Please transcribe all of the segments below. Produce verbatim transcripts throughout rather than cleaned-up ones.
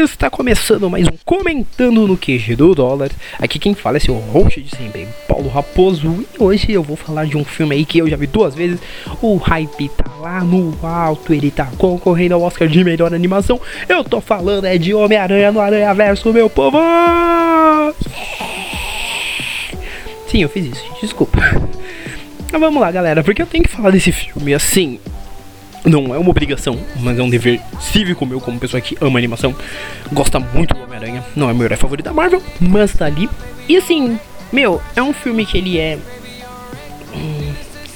Está começando mais um Comentando no Q G do Dólar. Aqui quem fala é seu host de sempre, Paulo Raposo. E hoje eu vou falar de um filme aí que eu já vi duas vezes. O hype tá lá no alto, ele tá concorrendo ao Oscar de melhor animação. Eu tô falando é de Homem-Aranha no Aranhaverso, meu povo. Sim, eu fiz isso, gente, desculpa. Mas vamos lá, galera, porque eu tenho que falar desse filme assim. Não é uma obrigação, mas é um dever cívico meu como pessoa que ama animação. Gosta muito do Homem-Aranha. Não é meu herói favorito da Marvel, mas tá ali. E assim, meu, é um filme que ele é... Hum,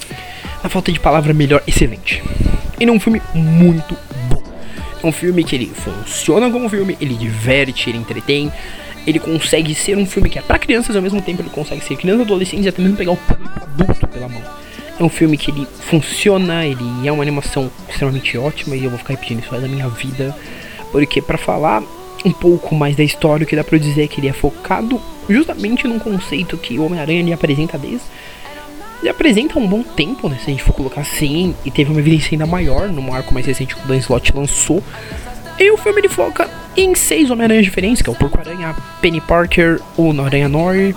na falta de palavra melhor, excelente. Ele é um filme muito bom. É um filme que ele funciona como filme, ele diverte, ele entretém. Ele consegue ser um filme que é pra crianças, ao mesmo tempo ele consegue ser criança, adolescente e até mesmo pegar o público adulto pela mão. É um filme que ele funciona, ele é uma animação extremamente ótima e eu vou ficar repetindo isso aí da minha vida. Porque pra falar um pouco mais da história, o que dá pra eu dizer é que ele é focado justamente num conceito que o Homem-Aranha ele apresenta desde... Ele apresenta há um bom tempo, né, se a gente for colocar assim, e teve uma evidência ainda maior no arco mais recente que o Dan Slott lançou. E o filme ele foca em seis Homem-Aranhas diferentes, que é o Porco-Aranha, a Penny Parker, o Aranha Nori,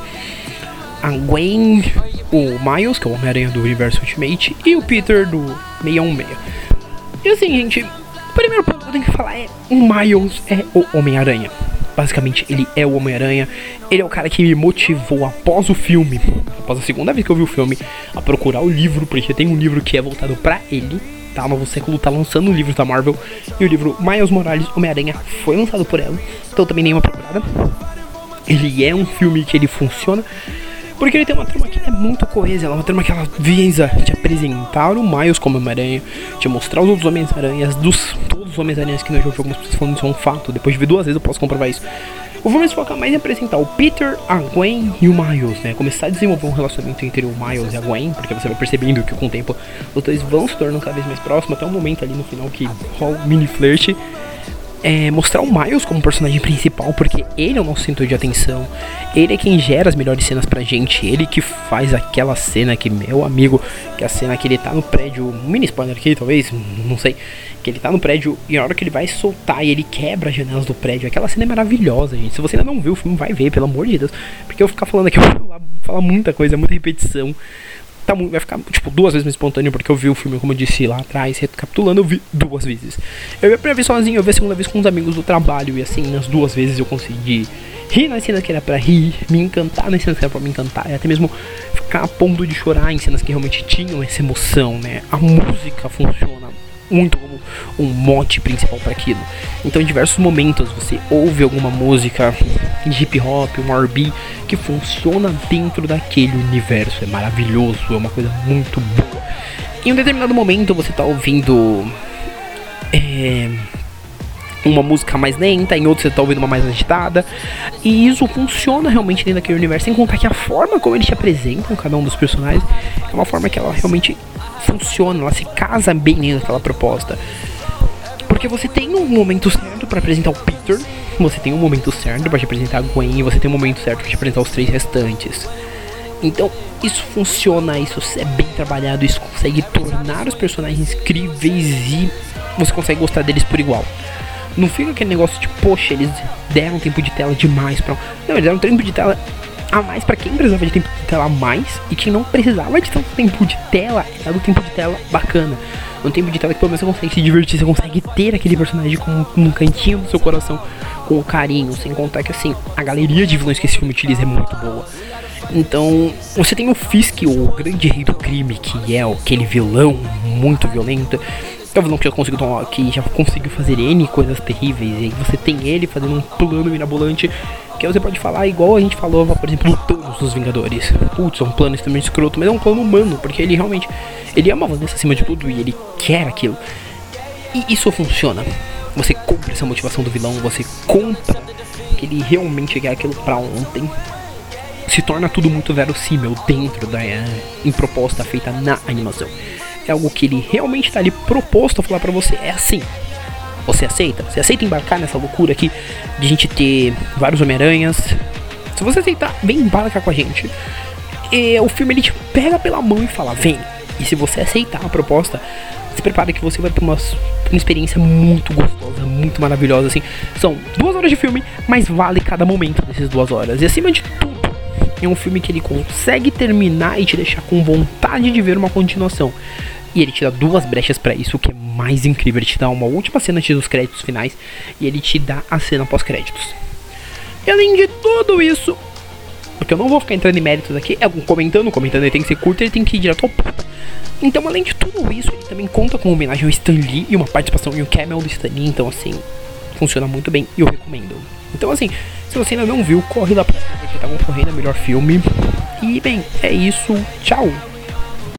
a Gwen, o Miles, que é o Homem-Aranha do Universo Ultimate, e o Peter do seiscentos e dezesseis. E assim, gente, o primeiro ponto que eu tenho que falar é: o Miles é o Homem-Aranha. Basicamente, ele é o Homem-Aranha. Ele é o cara que me motivou após o filme, após a segunda vez que eu vi o filme, a procurar o livro, porque tem um livro que é voltado pra ele. Tá, o Novo Século tá lançando livros da Marvel, e o livro Miles Morales, Homem-Aranha, foi lançado por ela. Então também nem uma procurada. Ele é um filme que ele funciona porque ele tem uma trama que é muito coesa. Ela é uma trama que ela visa te apresentar o Miles como Homem-Aranha, te mostrar os outros Homens-Aranhas, dos todos os Homens-Aranhas que no jogo algumas pessoas falando isso é um fato. Depois de ver duas vezes eu posso comprovar isso. O filme se foca mais em apresentar o Peter, a Gwen e o Miles, né? Começar a desenvolver um relacionamento entre o Miles e a Gwen, porque você vai percebendo que com o tempo os dois vão se tornando cada vez mais próximos, até um momento ali no final que rola um mini flirt. É, mostrar o Miles como personagem principal, porque ele é o nosso centro de atenção. Ele é quem gera as melhores cenas pra gente. Ele que faz aquela cena que, meu amigo, que é a cena que ele tá no prédio, um mini spoiler aqui talvez, não sei, que ele tá no prédio e na hora que ele vai soltar e ele quebra as janelas do prédio. Aquela cena é maravilhosa, gente. Se você ainda não viu o filme, vai ver, pelo amor de Deus, porque eu vou ficar falando aqui, eu vou falar muita coisa, muita repetição. Tá muito, vai ficar tipo duas vezes mais espontâneo, porque eu vi o filme, como eu disse lá atrás, recapitulando, eu vi duas vezes. Eu vi a primeira vez sozinho, eu vi a segunda vez com uns amigos do trabalho, e assim, nas duas vezes eu consegui rir nas cenas que era pra rir, me encantar nas cenas que era pra me encantar, e até mesmo ficar a ponto de chorar em cenas que realmente tinham essa emoção, né? A música funciona muito como um mote principal para aquilo. Então em diversos momentos você ouve alguma música de hip hop, um R B que funciona dentro daquele universo. É maravilhoso, é uma coisa muito boa. Em um determinado momento você tá ouvindo é, uma música mais lenta, em outro você tá ouvindo uma mais agitada, e isso funciona realmente dentro daquele universo, sem contar que a forma como eles te apresentam cada um dos personagens é uma forma que ela realmente funciona, ela se casa bem dentro daquela proposta. Porque você tem um momento certo pra apresentar o Peter, você tem um momento certo pra te apresentar a Gwen, e você tem um momento certo pra te apresentar os três restantes. Então isso funciona, isso é bem trabalhado, isso consegue tornar os personagens incríveis e você consegue gostar deles por igual. Não fica aquele negócio de, poxa, eles deram tempo de tela demais pra... Não, eles deram tempo de tela a mais pra quem precisava de tempo de tela a mais, e quem não precisava de tanto tempo de tela, era do tempo de tela bacana. Um tempo de tela que pelo menos você consegue se divertir, você consegue ter aquele personagem com um cantinho do seu coração, com carinho, sem contar que assim, a galeria de vilões que esse filme utiliza é muito boa. Então, você tem o Fisk, o grande rei do crime, que é aquele vilão muito violento. É um vilão que já conseguiu tomar, que já conseguiu fazer N coisas terríveis. E aí você tem ele fazendo um plano mirabolante, que você pode falar igual a gente falou, por exemplo, no Thanos dos Vingadores. Putz, é um plano extremamente escroto, mas é um plano humano, porque ele realmente, ele ama a Vanessa acima de tudo e ele quer aquilo. E isso funciona. Você compra essa motivação do vilão, você compra que ele realmente quer aquilo pra ontem. Se torna tudo muito verossímil dentro da é, em proposta feita na animação. É algo que ele realmente está ali proposto a falar pra você, é assim. Você aceita? Você aceita embarcar nessa loucura aqui de a gente ter vários Homem-Aranhas? Se você aceitar, vem embarcar com a gente. E o filme ele te pega pela mão e fala, vem, E se você aceitar a proposta, se prepare que você vai ter uma, uma experiência muito gostosa, muito maravilhosa, assim. São duas horas de filme, mas vale cada momento dessas duas horas. E acima de tudo, é um filme que ele consegue terminar e te deixar com vontade de ver uma continuação. E ele te dá duas brechas pra isso, o que é mais incrível. Ele te dá uma última cena antes dos créditos finais e ele te dá a cena pós-créditos. E além de tudo isso, porque eu não vou ficar entrando em méritos aqui, é comentando, comentando, ele tem que ser curto, ele tem que ir direto ao ponto. Então, além de tudo isso, ele também conta com uma homenagem ao Stan Lee e uma participação em um cameo do Stan Lee. Então, assim, funciona muito bem e eu recomendo. Então, assim, se você ainda não viu, corre lá pra ver, porque tá concorrendo a melhor filme. E, bem, é isso. Tchau!